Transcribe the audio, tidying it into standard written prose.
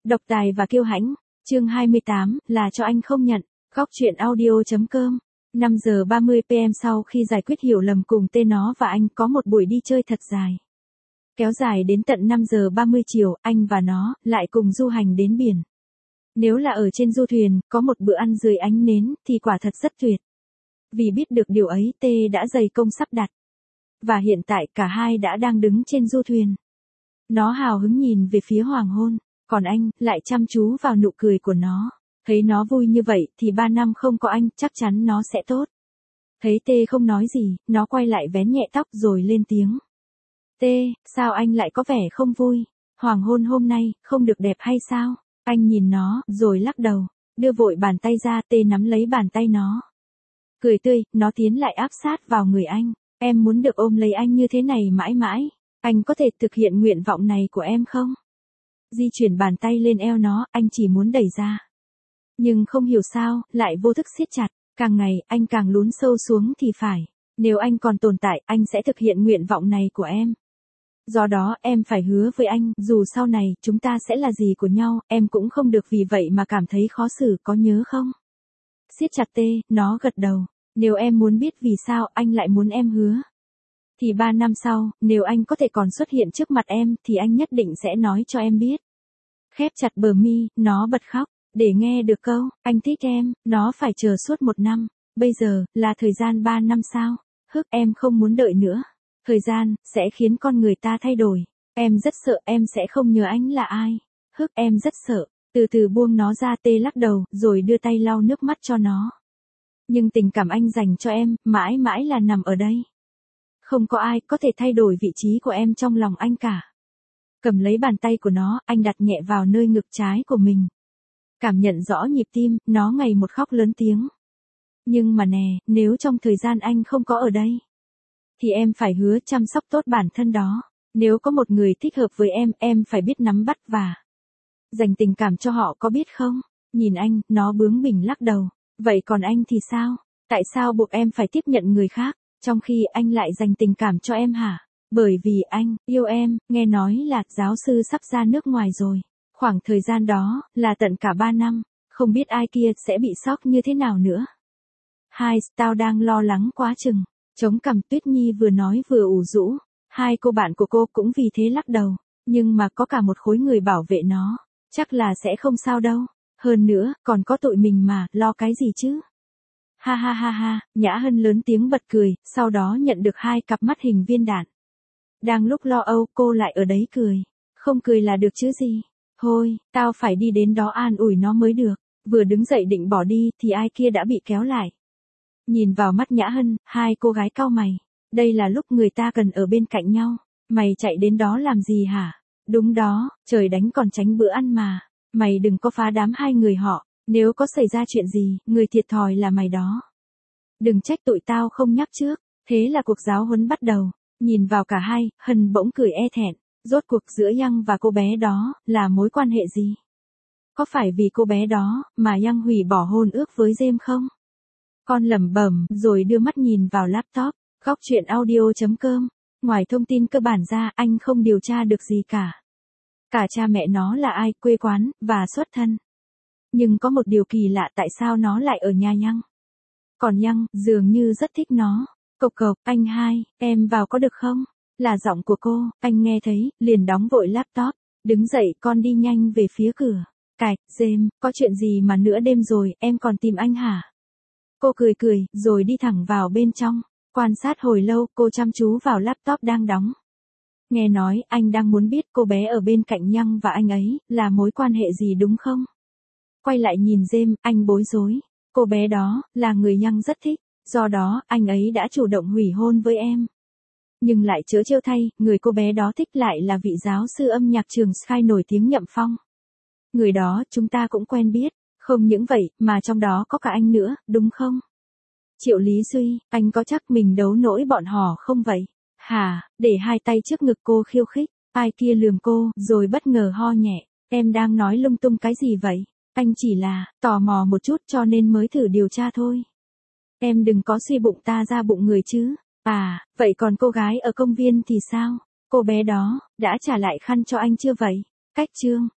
Độc tài và kiêu hãnh, chương 28, là cho anh không nhận, góc truyện audio.com. 5 giờ 30 PM sau khi giải quyết hiểu lầm cùng tên nó và anh có một buổi đi chơi thật dài. Kéo dài đến tận 5 giờ 30 chiều, anh và nó lại cùng du hành đến biển. Nếu là ở trên du thuyền, có một bữa ăn dưới ánh nến thì quả thật rất tuyệt. Vì biết được điều ấy, T đã dày công sắp đặt. Và hiện tại cả hai đã đang đứng trên du thuyền. Nó hào hứng nhìn về phía hoàng hôn, còn anh lại chăm chú vào nụ cười của nó. Thấy nó vui như vậy thì 3 năm không có anh chắc chắn nó sẽ tốt. Thấy T không nói gì, nó quay lại vén nhẹ tóc rồi lên tiếng. T, sao anh lại có vẻ không vui? Hoàng hôn hôm nay không được đẹp hay sao? Anh nhìn nó rồi lắc đầu, đưa vội bàn tay ra. T nắm lấy bàn tay nó. Cười tươi, nó tiến lại áp sát vào người anh. Em muốn được ôm lấy anh như thế này mãi mãi. Anh có thể thực hiện nguyện vọng này của em không? Di chuyển bàn tay lên eo nó, anh chỉ muốn đẩy ra. Nhưng không hiểu sao, lại vô thức siết chặt. Càng ngày, anh càng lún sâu xuống thì phải. Nếu anh còn tồn tại, anh sẽ thực hiện nguyện vọng này của em. Do đó, em phải hứa với anh, dù sau này, chúng ta sẽ là gì của nhau, em cũng không được vì vậy mà cảm thấy khó xử, có nhớ không? Siết chặt T, nó gật đầu. Nếu em muốn biết vì sao anh lại muốn em hứa. Thì 3 năm sau, nếu anh có thể còn xuất hiện trước mặt em, thì anh nhất định sẽ nói cho em biết. Khép chặt bờ mi, nó bật khóc. Để nghe được câu, anh thích em, nó phải chờ suốt 1 năm. Bây giờ, là thời gian 3 năm sao? Em không muốn đợi nữa. Thời gian, sẽ khiến con người ta thay đổi. Em rất sợ em sẽ không nhớ anh là ai. Em rất sợ. Từ từ buông nó ra. T lắc đầu, rồi đưa tay lau nước mắt cho nó. Nhưng tình cảm anh dành cho em, mãi mãi là nằm ở đây. Không có ai có thể thay đổi vị trí của em trong lòng anh cả. Cầm lấy bàn tay của nó, anh đặt nhẹ vào nơi ngực trái của mình. Cảm nhận rõ nhịp tim, nó ngày một khóc lớn tiếng. Nhưng mà nè, nếu trong thời gian anh không có ở đây, thì em phải hứa chăm sóc tốt bản thân đó. Nếu có một người thích hợp với em phải biết nắm bắt và dành tình cảm cho họ, có biết không? Nhìn anh, nó bướng bỉnh lắc đầu. Vậy còn anh thì sao? Tại sao buộc em phải tiếp nhận người khác, trong khi anh lại dành tình cảm cho em hả? Bởi vì anh yêu em, nghe nói là giáo sư sắp ra nước ngoài rồi. Khoảng thời gian đó, là tận cả 3 năm, không biết ai kia sẽ bị sốc như thế nào nữa. Tao đang lo lắng quá chừng. Chống cằm. Tuyết Nhi vừa nói vừa ủ rũ. Hai cô bạn của cô cũng vì thế lắc đầu. Nhưng mà có cả một khối người bảo vệ nó. Chắc là sẽ không sao đâu. Hơn nữa, còn có tụi mình mà, lo cái gì chứ? Ha ha ha ha, Nhã Hân lớn tiếng bật cười, sau đó nhận được 2 cặp mắt hình viên đạn. Đang lúc lo âu, cô lại ở đấy cười. Không cười là được chứ gì. Thôi, tao phải đi đến đó an ủi nó mới được. Vừa đứng dậy định bỏ đi, thì ai kia đã bị kéo lại. Nhìn vào mắt Nhã Hân, 2 cô gái cau mày. Đây là lúc người ta cần ở bên cạnh nhau. Mày chạy đến đó làm gì hả? Đúng đó, trời đánh còn tránh bữa ăn mà. Mày đừng có phá đám 2 người họ. Nếu có xảy ra chuyện gì, người thiệt thòi là mày đó. Đừng trách tụi tao không nhắc trước. Thế là cuộc giáo huấn bắt đầu. Nhìn vào cả hai, Hân bỗng cười e thẹn. Rốt cuộc giữa Yang và cô bé đó, là mối quan hệ gì? Có phải vì cô bé đó, mà Yang hủy bỏ hôn ước với James không? Con lẩm bẩm, rồi đưa mắt nhìn vào laptop. Góc truyện audio.com. Ngoài thông tin cơ bản ra, anh không điều tra được gì cả. Cả cha mẹ nó là ai, quê quán, và xuất thân. Nhưng có một điều kỳ lạ, tại sao nó lại ở nhà Yang? Còn Yang, dường như rất thích nó. Cộc cộc, anh hai, em vào có được không? Là giọng của cô, anh nghe thấy, liền đóng vội laptop. Đứng dậy, con đi nhanh về phía cửa. Cạch, James, có chuyện gì mà nửa đêm rồi, em còn tìm anh hả? Cô cười cười, rồi đi thẳng vào bên trong. Quan sát hồi lâu, cô chăm chú vào laptop đang đóng. Nghe nói, anh đang muốn biết cô bé ở bên cạnh Yang và anh ấy, là mối quan hệ gì đúng không? Quay lại nhìn James, anh bối rối. Cô bé đó, là người Yang rất thích. Do đó, anh ấy đã chủ động hủy hôn với em. Nhưng lại trớ trêu thay, người cô bé đó thích lại là vị giáo sư âm nhạc trường Sky nổi tiếng Nhậm Phong. Người đó, chúng ta cũng quen biết. Không những vậy, mà trong đó có cả anh nữa, đúng không? Triệu Lý Duy, anh có chắc mình đấu nổi bọn họ không vậy? Hả, để 2 tay trước ngực cô khiêu khích. Ai kia lườm cô, rồi bất ngờ ho nhẹ. Em đang nói lung tung cái gì vậy? Anh chỉ là, tò mò một chút cho nên mới thử điều tra thôi. Em đừng có suy bụng ta ra bụng người chứ. À, vậy còn cô gái ở công viên thì sao? Cô bé đó, đã trả lại khăn cho anh chưa vậy? Cách chương.